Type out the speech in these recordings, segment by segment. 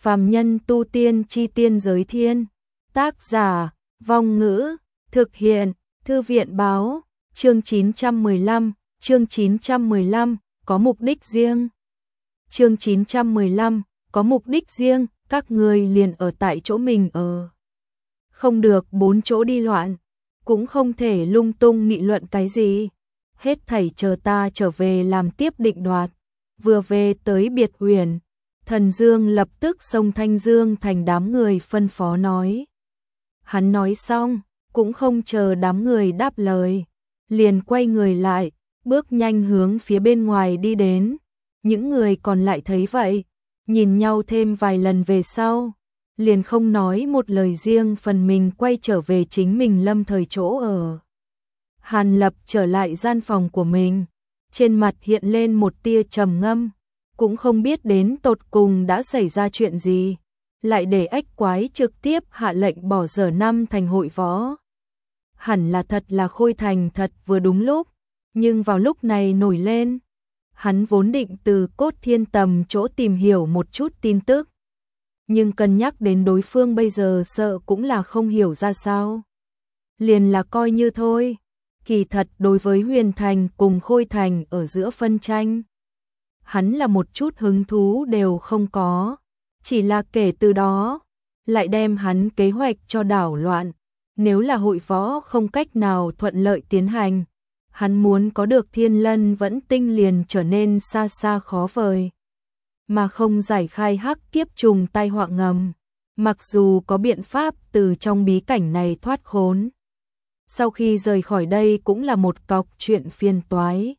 Phàm nhân tu tiên chi tiên giới thiên. Tác giả, Vong Ngữ, thực hiện, Thư viện báo, chương 915, có mục đích riêng. Chương 915, có mục đích riêng, các người liền ở tại chỗ mình ở. Không được bốn chỗ đi loạn, cũng không thể lung tung nghị luận cái gì. Hết thảy chờ ta trở về làm tiếp định đoạt. Vừa về tới Biệt Huyền, Thần Dương lập tức xông Thanh Dương thành đám người phân phó nói. Hắn nói xong, cũng không chờ đám người đáp lời, liền quay người lại, bước nhanh hướng phía bên ngoài đi đến. Những người còn lại thấy vậy, nhìn nhau thêm vài lần về sau, liền không nói một lời, riêng phần mình quay trở về chính mình lâm thời chỗ ở. Hàn Lập trở lại gian phòng của mình, trên mặt hiện lên một tia trầm ngâm, cũng không biết đến tột cùng đã xảy ra chuyện gì, lại để Ách Quái trực tiếp hạ lệnh bỏ dở năm thành hội võ. Hẳn là thật là Khôi Thành thật vừa đúng lúc, nhưng vào lúc này nổi lên, hắn vốn định từ Cốt Thiên Tầm chỗ tìm hiểu một chút tin tức, nhưng cân nhắc đến đối phương bây giờ sợ cũng là không hiểu ra sao, liền là coi như thôi. Kỳ thật đối với Huyền Thành cùng Khôi Thành ở giữa phân tranh, hắn là một chút hứng thú đều không có, chỉ là kể từ đó lại đem hắn kế hoạch cho đảo loạn. Nếu là hội võ không cách nào thuận lợi tiến hành, hắn muốn có được Thiên Lân Vẫn Tinh liền trở nên xa xa khó vời, mà không giải khai hắc kiếp trùng tai họa ngầm. Mặc dù có biện pháp từ trong bí cảnh này thoát khốn, sau khi rời khỏi đây cũng là một cọc chuyện phiền toái.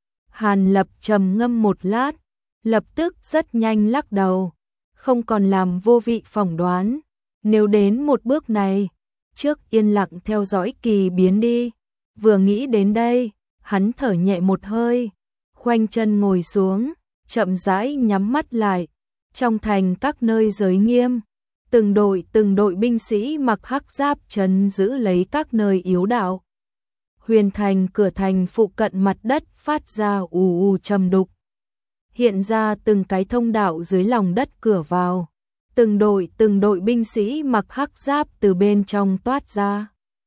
Hàn Lập trầm ngâm một lát, lập tức rất nhanh lắc đầu, không còn làm vô vị phỏng đoán. Nếu đến một bước này, trước yên lặng theo dõi kỳ biến đi. Vừa nghĩ đến đây, hắn thở nhẹ một hơi, khoanh chân ngồi xuống, chậm rãi nhắm mắt lại. Trong thành các nơi giới nghiêm, từng đội binh sĩ mặc hắc giáp trấn giữ lấy các nơi yếu đạo. Huyền Thành cửa thành phụ cận mặt đất phát ra ù ù trầm đục, hiện ra từng cái thông đạo dưới lòng đất cửa vào. Từng đội binh sĩ mặc hắc giáp từ bên trong toát ra,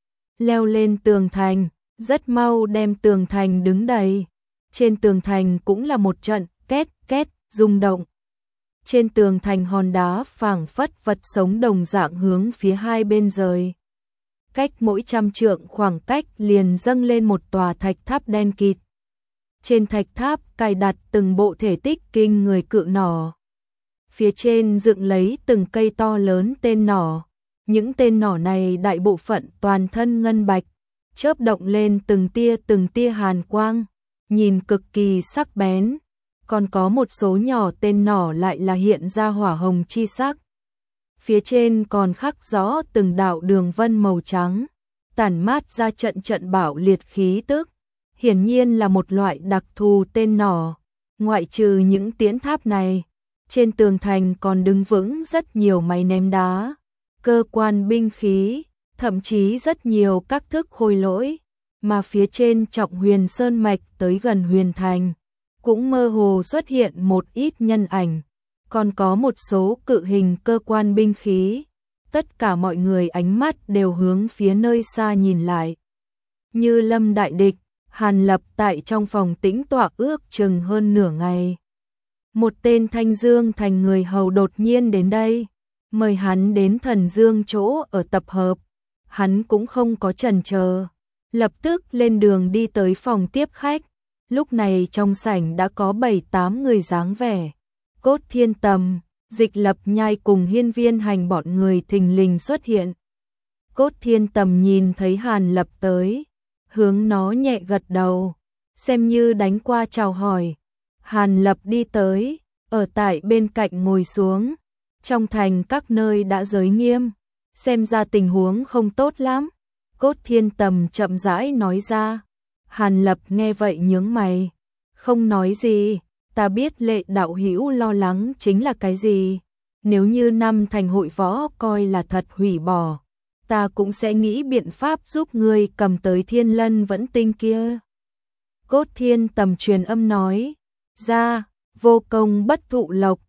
leo lên tường thành, rất mau đem tường thành đứng đầy. Trên tường thành cũng là một trận két két rung động. Trên tường thành hòn đá phảng phất vật sống đồng dạng hướng phía hai bên rời. Cách mỗi 100 trượng khoảng cách liền dâng lên một tòa thạch tháp đen kịt. Trên thạch tháp cài đặt từng bộ thể tích kinh người cự nỏ. Phía trên dựng lấy từng cây to lớn tên nỏ. Những tên nỏ này đại bộ phận toàn thân ngân bạch, chớp động lên từng tia hàn quang, nhìn cực kỳ sắc bén. Còn có một số nhỏ tên nỏ lại là hiện ra hỏa hồng chi sắc. Phía trên còn khắc rõ từng đạo đường vân màu trắng, tản mát ra trận bạo liệt khí tức. Hiển nhiên là một loại đặc thù tên nỏ. Ngoại trừ những tiễn tháp này, trên tường thành còn đứng vững rất nhiều máy ném đá, cơ quan binh khí, thậm chí rất nhiều các thức khôi lỗi. Mà phía trên Trọng Huyền Sơn mạch tới gần Huyền Thành, cũng mơ hồ xuất hiện một ít nhân ảnh, còn có một số cự hình cơ quan binh khí. Tất cả mọi người ánh mắt đều hướng phía nơi xa nhìn lại. Như lâm đại địch, Hàn Lập tại trong phòng tĩnh tọa ước chừng hơn nửa ngày. Một tên Thanh Dương thành người hầu đột nhiên đến đây, mời hắn đến Thần Dương chỗ ở tập hợp. Hắn cũng không có chần chờ, lập tức lên đường đi tới phòng tiếp khách. Lúc này trong sảnh đã có 7-8 người dáng vẻ. Cốt Thiên Tầm, Dịch Lập Nhai cùng Hiên Viên Hành bọn người thình lình xuất hiện. Cốt Thiên Tầm nhìn thấy Hàn Lập tới, hướng nó nhẹ gật đầu, xem như đánh qua chào hỏi. Hàn Lập đi tới, ở tại bên cạnh ngồi xuống. Trong thành các nơi đã giới nghiêm, xem ra tình huống không tốt lắm. Cốt Thiên Tầm chậm rãi nói ra. Hàn Lập nghe vậy nhướng mày, không nói gì. Ta biết Lệ đạo hữu lo lắng chính là cái gì. Nếu như năm thành hội võ coi là thật hủy bỏ, ta cũng sẽ nghĩ biện pháp giúp ngươi cầm tới Thiên Lân Vẫn Tinh kia. Cốt Thiên Tầm truyền âm nói ra, vô công bất thụ lộc.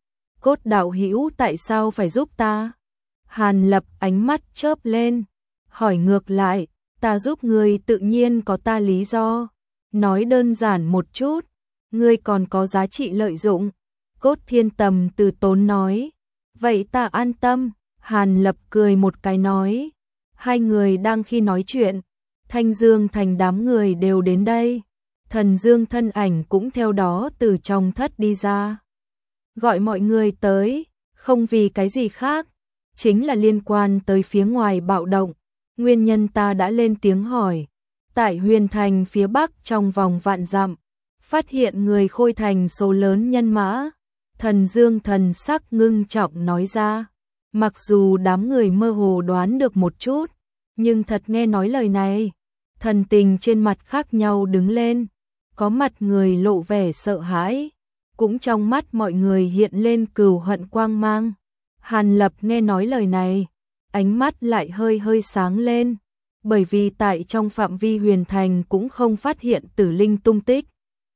Cốt đạo hữu tại sao phải giúp ta? Hàn Lập ánh mắt chớp lên, hỏi ngược lại, ta giúp ngươi tự nhiên có ta lý do. Nói đơn giản một chút, ngươi còn có giá trị lợi dụng. Cốt Thiên Tầm từ tốn nói, vậy ta an tâm. Hàn Lập cười một cái nói, hai người đang khi nói chuyện, Thanh Dương Thành đám người đều đến đây. Thần Dương thân ảnh cũng theo đó từ trong thất đi ra. Gọi mọi người tới, không vì cái gì khác, chính là liên quan tới phía ngoài bạo động. Nguyên nhân ta đã lên tiếng hỏi. Tại Huyền Thành phía bắc trong vòng vạn dặm, phát hiện người Khôi Thành số lớn nhân mã. Thần Dương thần sắc ngưng trọng nói ra. Mặc dù đám người mơ hồ đoán được một chút, nhưng thật nghe nói lời này, thần tình trên mặt khác nhau đứng lên, có mặt người lộ vẻ sợ hãi, cũng trong mắt mọi người hiện lên cừu hận quang mang. Hàn Lập nghe nói lời này, ánh mắt lại hơi hơi sáng lên, bởi vì tại trong phạm vi Huyền Thành cũng không phát hiện Tử Linh tung tích.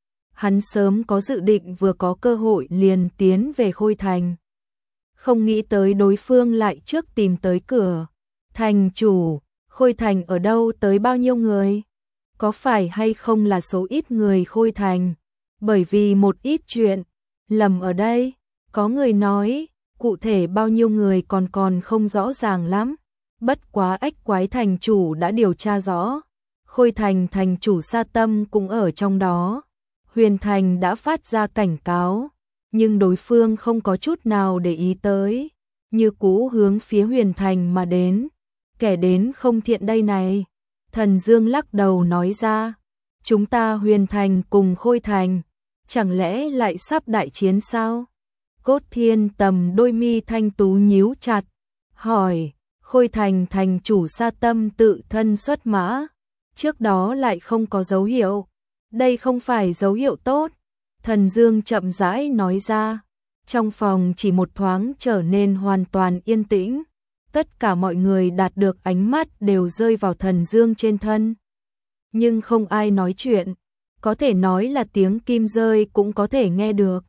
Hắn sớm có dự định vừa có cơ hội liền tiến về Khôi Thành. Không nghĩ tới đối phương lại trước tìm tới cửa. Thành chủ, Khôi Thành ở đâu tới bao nhiêu người? Có phải hay không là số ít người Khôi Thành? Bởi vì một ít chuyện, lầm ở đây. Có người nói, cụ thể bao nhiêu người còn không rõ ràng lắm. Bất quá Ách Quái thành chủ đã điều tra rõ. Khôi Thành thành chủ Sa Tâm cũng ở trong đó. Huyền Thành đã phát ra cảnh cáo, nhưng đối phương không có chút nào để ý tới, như cũ hướng phía Huyền Thành mà đến. Kẻ đến không thiện đây này. Thần Dương lắc đầu nói ra, chúng ta Huyền Thành cùng Khôi Thành, chẳng lẽ lại sắp đại chiến sao? Cốt Thiên Tầm đôi mi thanh tú nhíu chặt, hỏi, Khôi Thành thành chủ Sa Tâm tự thân xuất mã, trước đó lại không có dấu hiệu. Đây không phải dấu hiệu tốt. Thần Dương chậm rãi nói ra. Trong phòng chỉ một thoáng trở nên hoàn toàn yên tĩnh. Tất cả mọi người đạt được ánh mắt đều rơi vào Thần Dương trên thân. Nhưng không ai nói chuyện. Có thể nói là tiếng kim rơi cũng có thể nghe được.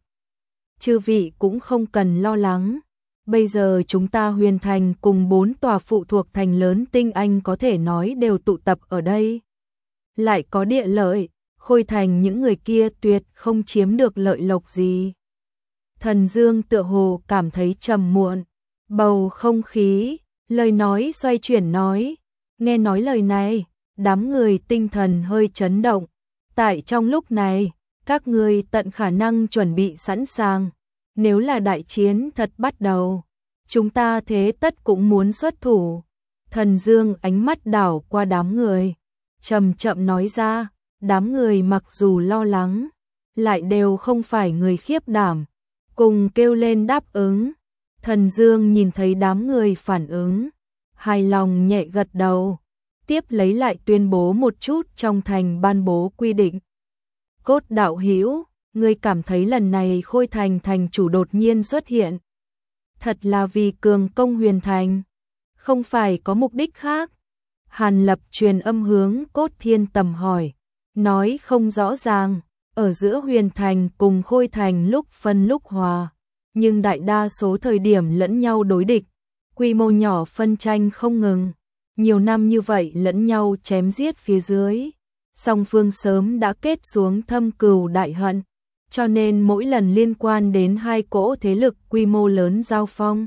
Chư vị cũng không cần lo lắng. Bây giờ chúng ta Huyền Thành cùng 4 tòa phụ thuộc thành lớn tinh anh có thể nói đều tụ tập ở đây. Lại có địa lợi. Khôi Thành những người kia tuyệt không chiếm được lợi lộc gì. Thần Dương tựa hồ cảm thấy trầm muộn, bầu không khí, lời nói xoay chuyển nói, nghe nói lời này, đám người tinh thần hơi chấn động. Tại trong lúc này, các người tận khả năng chuẩn bị sẵn sàng, nếu là đại chiến thật bắt đầu, chúng ta thế tất cũng muốn xuất thủ. Thần Dương ánh mắt đảo qua đám người, chậm chậm nói ra. Đám người mặc dù lo lắng, lại đều không phải người khiếp đảm, cùng kêu lên đáp ứng. Thần Dương nhìn thấy đám người phản ứng, hài lòng nhẹ gật đầu, tiếp lấy lại tuyên bố một chút trong thành ban bố quy định. Cốt đạo hữu, ngươi cảm thấy lần này Khôi Thành thành chủ đột nhiên xuất hiện, thật là vì cường công Huyền Thành, không phải có mục đích khác? Hàn Lập truyền âm hướng Cốt Thiên Tầm hỏi. Nói không rõ ràng, ở giữa Huyền Thành cùng Khôi Thành lúc phân lúc hòa, nhưng đại đa số thời điểm lẫn nhau đối địch, quy mô nhỏ phân tranh không ngừng, nhiều năm như vậy lẫn nhau chém giết phía dưới, song phương sớm đã kết xuống thâm cừu đại hận, cho nên mỗi lần liên quan đến hai cỗ thế lực quy mô lớn giao phong,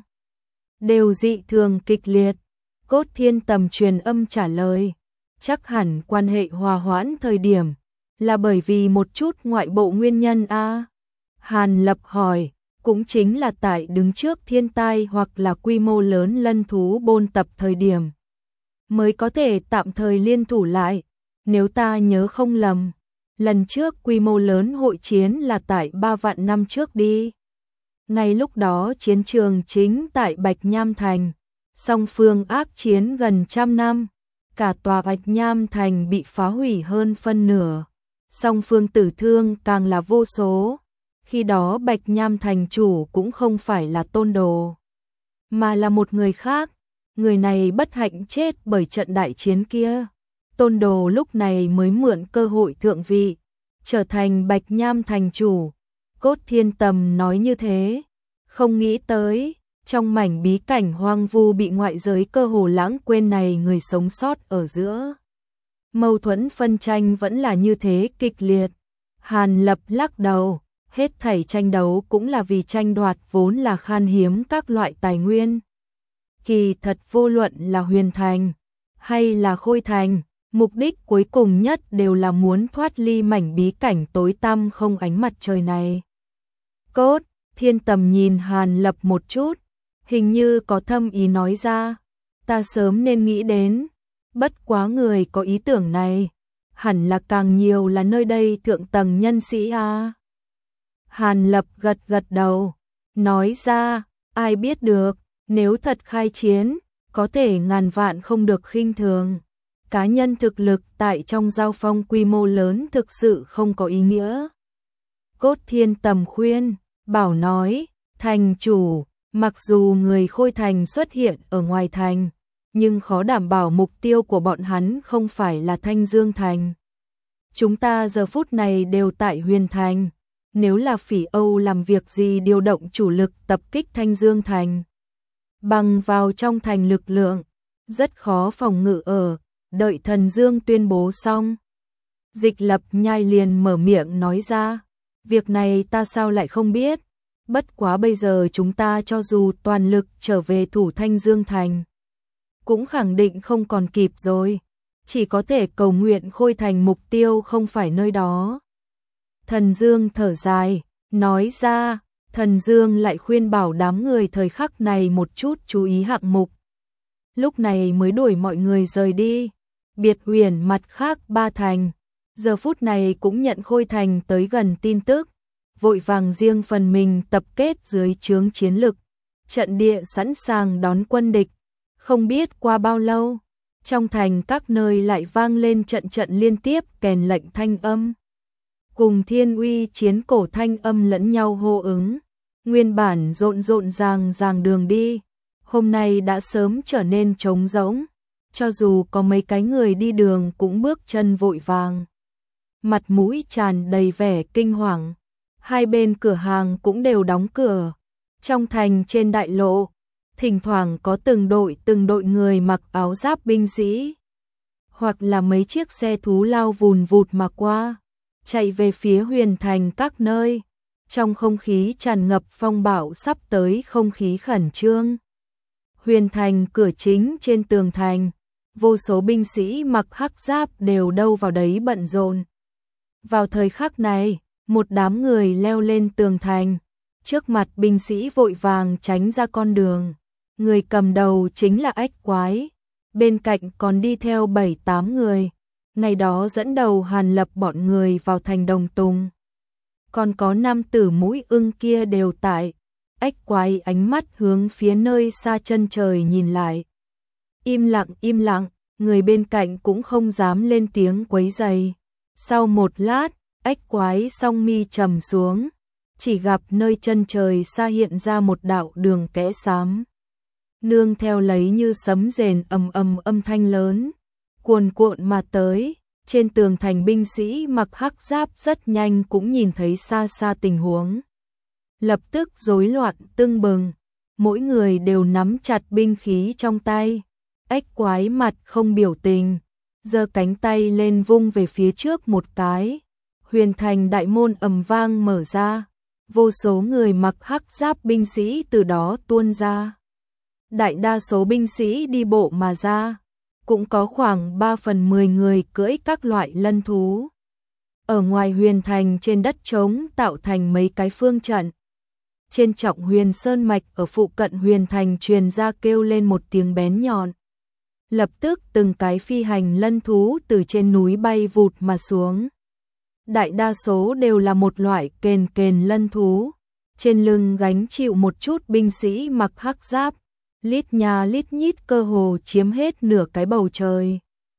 đều dị thường kịch liệt. Cốt Thiên Tầm truyền âm trả lời. Chắc hẳn quan hệ hòa hoãn thời điểm là bởi vì một chút ngoại bộ nguyên nhân a. Hàn Lập hỏi, cũng chính là tại đứng trước thiên tai hoặc là quy mô lớn lân thú bôn tập thời điểm mới có thể tạm thời liên thủ lại. Nếu ta nhớ không lầm, lần trước quy mô lớn hội chiến là tại 3 vạn năm trước đi. Ngay lúc đó chiến trường chính tại Bạch Nham Thành, song phương ác chiến gần 100 năm. Cả tòa Bạch Nham Thành bị phá hủy hơn phân nửa, song phương tử thương càng là vô số. Khi đó Bạch Nham Thành chủ cũng không phải là Tôn Đồ, mà là một người khác. Người này bất hạnh chết bởi trận đại chiến kia. Tôn Đồ lúc này mới mượn cơ hội thượng vị, trở thành Bạch Nham Thành chủ. Cốt Thiên Tầm nói như thế, Không nghĩ tới, trong mảnh bí cảnh hoang vu bị ngoại giới cơ hồ lãng quên này, người sống sót ở giữa mâu thuẫn phân tranh vẫn là như thế kịch liệt. Hàn Lập lắc đầu, hết thảy tranh đấu cũng là vì tranh đoạt vốn là khan hiếm các loại tài nguyên. Kỳ thật vô luận là Huyền Thành hay là Khôi Thành, mục đích cuối cùng nhất đều là muốn thoát ly mảnh bí cảnh tối tăm không ánh mặt trời này. Cốt, Thiên Tầm nhìn Hàn Lập một chút, hình như có thâm ý nói ra, ta sớm nên nghĩ đến, bất quá người có ý tưởng này, hẳn là càng nhiều là nơi đây thượng tầng nhân sĩ a. Hàn Lập gật gật đầu, nói ra, ai biết được, nếu thật khai chiến, có thể ngàn vạn không được khinh thường. Cá nhân thực lực tại trong giao phong quy mô lớn thực sự không có ý nghĩa. Cốt Thiên Tầm khuyên, bảo nói, thành chủ, mặc dù người Khôi Thành xuất hiện ở ngoài thành, nhưng khó đảm bảo mục tiêu của bọn hắn không phải là Thanh Dương Thành. Chúng ta giờ phút này đều tại Huyền Thành, nếu là Phỉ Âu làm việc gì điều động chủ lực tập kích Thanh Dương Thành, bằng vào trong thành lực lượng, rất khó phòng ngự ở, đợi Thần Dương tuyên bố xong. Dịch Lập Nhai liền mở miệng nói ra, việc này ta sao lại không biết, bất quá bây giờ chúng ta cho dù toàn lực trở về thủ Thanh Dương Thành, cũng khẳng định không còn kịp rồi, chỉ có thể cầu nguyện Khôi Thành mục tiêu không phải nơi đó. Thần Dương thở dài, nói ra, Thần Dương lại khuyên bảo đám người thời khắc này một chút chú ý hạng mục. Lúc này mới đuổi mọi người rời đi. Biệt Huyền mặt khác ba thành, giờ phút này cũng nhận Khôi Thành tới gần tin tức, vội vàng riêng phần mình tập kết dưới trướng chiến lực, trận địa sẵn sàng đón quân địch. Không biết qua bao lâu, trong thành các nơi lại vang lên trận trận liên tiếp kèn lệnh thanh âm. Cùng thiên uy chiến cổ thanh âm lẫn nhau hô ứng, nguyên bản rộn rộn ràng đường đi, hôm nay đã sớm trở nên trống rỗng, cho dù có mấy cái người đi đường cũng bước chân vội vàng. Mặt mũi tràn đầy vẻ kinh hoàng, hai bên cửa hàng cũng đều đóng cửa, trong thành trên đại lộ, thỉnh thoảng có từng đội người mặc áo giáp binh sĩ, hoặc là mấy chiếc xe thú lao vùn vụt mà qua, chạy về phía Huyền Thành các nơi, trong không khí tràn ngập phong bạo sắp tới không khí khẩn trương. Huyền Thành cửa chính trên tường thành, vô số binh sĩ mặc hắc giáp đều đâu vào đấy bận rộn. Vào thời khắc này, một đám người leo lên tường thành, trước mặt binh sĩ vội vàng tránh ra con đường. Người cầm đầu chính là Ách Quái, bên cạnh còn đi theo 7-8 người, ngày đó dẫn đầu Hàn Lập bọn người vào thành Đồng Tùng. Còn có nam tử mũi ưng kia đều tại. Ách Quái ánh mắt hướng phía nơi xa chân trời nhìn lại. Im lặng, người bên cạnh cũng không dám lên tiếng quấy rầy. Sau một lát, Ách Quái song mi trầm xuống, chỉ gặp nơi chân trời xa hiện ra một đạo đường kẽ xám. Nương theo lấy như sấm rền âm thanh lớn, cuồn cuộn mà tới, trên tường thành binh sĩ mặc hắc giáp rất nhanh cũng nhìn thấy xa xa tình huống. Lập tức rối loạn tưng bừng, mỗi người đều nắm chặt binh khí trong tay. Ách Quái mặt không biểu tình, giơ cánh tay lên vung về phía trước một cái. Huyền Thành đại môn ầm vang mở ra, vô số người mặc hắc giáp binh sĩ từ đó tuôn ra. Đại đa số binh sĩ đi bộ mà ra, cũng có khoảng 3/10 người cưỡi các loại lân thú. Ở ngoài Huyền Thành trên đất trống tạo thành mấy cái phương trận. Trên trọng Huyền Sơn Mạch ở phụ cận Huyền Thành truyền ra kêu lên một tiếng bén nhọn. Lập tức từng cái phi hành lân thú từ trên núi bay vụt mà xuống. Đại đa số đều là một loại kền lân thú, trên lưng gánh chịu một chút binh sĩ mặc hắc giáp, lít nha lít nhít cơ hồ chiếm hết nửa cái bầu trời.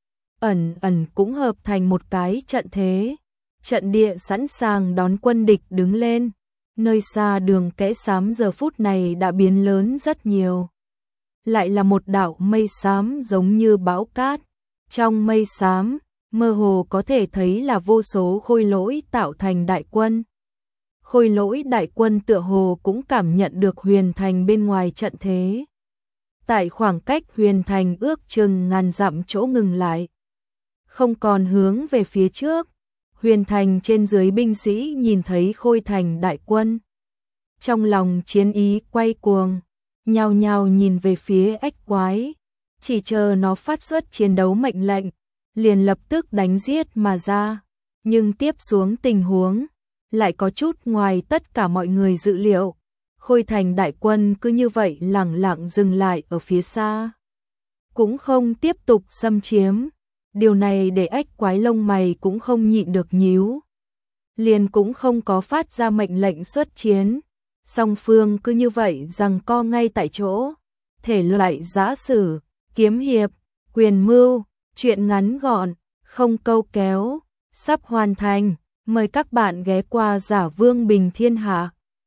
Ẩn cũng hợp thành một cái trận thế, trận địa sẵn sàng đón quân địch đứng lên. Nơi xa đường kẽ xám giờ phút này đã biến lớn rất nhiều. Lại là một đạo mây xám giống như bão cát. Trong mây xám, mơ hồ có thể thấy là vô số khôi lỗi tạo thành đại quân. Khôi Lỗi đại quân tựa hồ cũng cảm nhận được Huyền Thành bên ngoài trận thế. Tại khoảng cách Huyền Thành ước chừng ngàn dặm chỗ ngừng lại. Không còn hướng về phía trước. Huyền Thành trên dưới binh sĩ nhìn thấy Khôi Thành đại quân. Trong lòng chiến ý quay cuồng, nhao nhao nhìn về phía ếch quái. Chỉ chờ nó phát xuất chiến đấu mệnh lệnh, liền lập tức đánh giết mà ra. Nhưng tiếp xuống tình huống lại có chút ngoài tất cả mọi người dự liệu. Khôi Thành đại quân cứ như vậy lẳng lặng dừng lại ở phía xa, cũng không tiếp tục xâm chiếm. Điều này để ếch quái lông mày cũng không nhịn được nhíu. Liền cũng không có phát ra mệnh lệnh xuất chiến. Song phương cứ như vậy giằng co ngay tại chỗ. Thể loại giã sử, kiếm hiệp, quyền mưu, truyện ngắn gọn, không câu kéo, sắp hoàn thành. Mời các bạn ghé qua Giả Vương Bình Thiên Hạ.